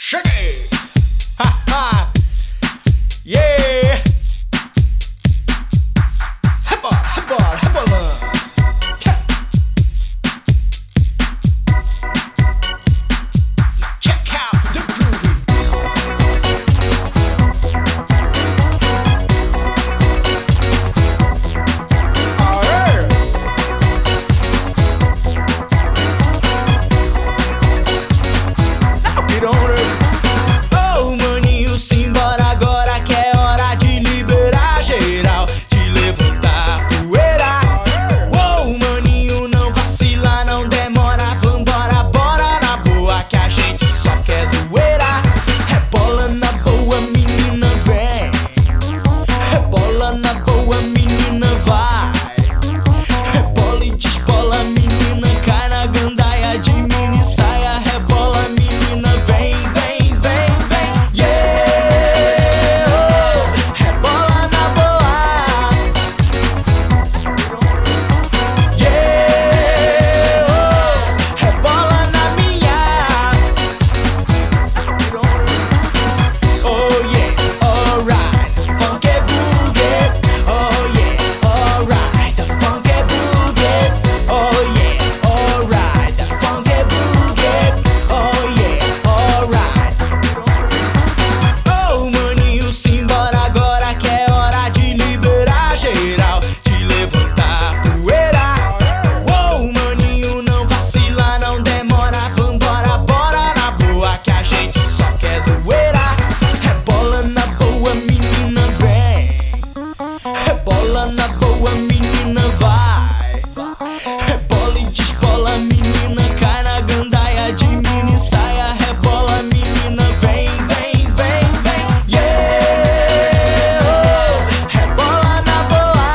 Cheguei! Ha ha! Yeah! Rebola, rebola, rebolando. Check out the groove. Aê! Now get on it. Oh, maninho, simbora agora que é hora de liberar geral, de levantar a poeira. Oh, maninho, não vacila, não demora, vambora, bora na boa que a gente só quer zoeira. Rebola na boa, menina, vem. Rebola na boa, menina, vai. Rebola e desbola, menina, cai na gandaia de mini saia. Rebola, menina, vem, vem, vem, vem. Yeah! Oh, rebola na boa. Yeah! Oh, rebola na minha. Oh yeah, alright, funk é boogie. Oh yeah, alright, the funk é boogie. Oh yeah, alright, the funk é boogie. Oh yeah, alright. Oh, maninho, simbora agora que é hora de liberar geral, de levantar a poeira. Oh, maninho, não vacila, não demora, vambora, bora na boa que a gente só quer zoeira. Rebola na boa, menina, vem. Rebola na boa, menina, vai. Rebola e desbola, menina, cai na gandaia de mini saia. Rebola, menina, vem, vem, vem, vem. Yeah! Oh, rebola na boa.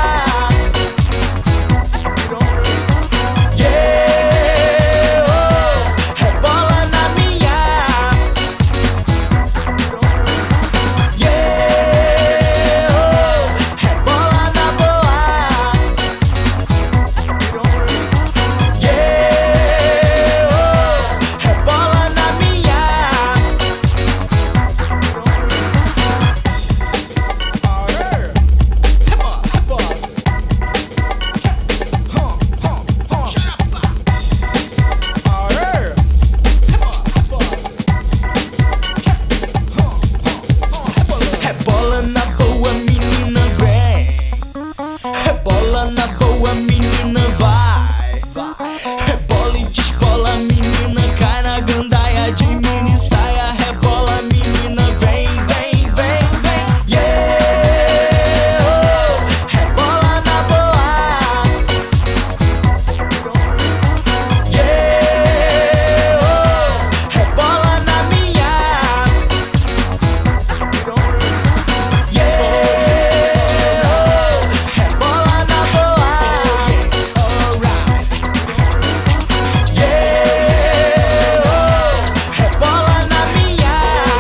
Yeah! Oh, rebola na minha. Yeah! Oh, rebola na boa. Yeah! Oh, rebola na minha. Aê! Rebola, rebola. Xarapá. Aê! Rebola, rebola. Rebola na boa, menina, vem. Rebola na boa, menina, vai. Rebola e desbola, menina, cai na gandaia de mini saia. Rebola, menina, vem, vem, vem, vem. Yeah! Oh, rebola na boa. Yeah! Oh, rebola na minha. Yeah! Oh, rebola na boa. Alright. Yeah! Oh, rebola na minha.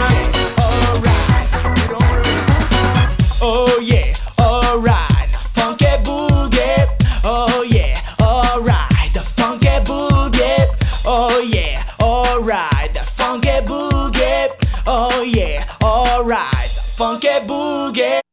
Alright. Oh yeah, alright. Funk é boogie. Oh yeah, alright. The funk é boogie. Oh yeah, alright. The funk é boogie. Oh yeah, alright. The funk é boogie.